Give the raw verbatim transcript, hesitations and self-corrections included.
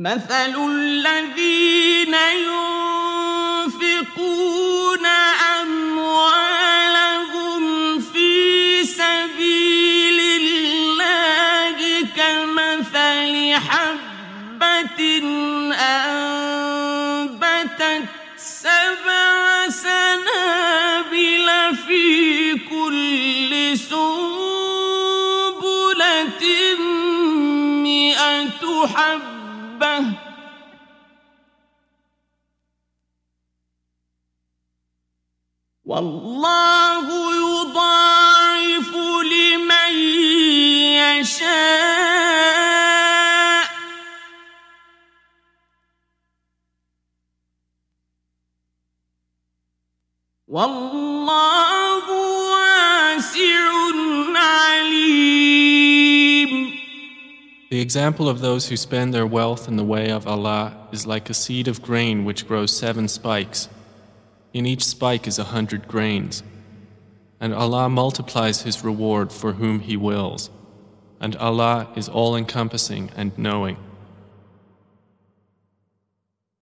مثل الذين ينفقون أموالهم في سبيل الله كمثل حبة أنبتت سبع سنابل في كل سنبلة مئة حبة والله يضاعف لمن يشاء والله واسع عليم. The example of those who spend their wealth in the way of Allah is like a seed of grain which grows seven spikes. In each spike is a hundred grains. And Allah multiplies His reward for whom He wills. And Allah is all-encompassing and knowing.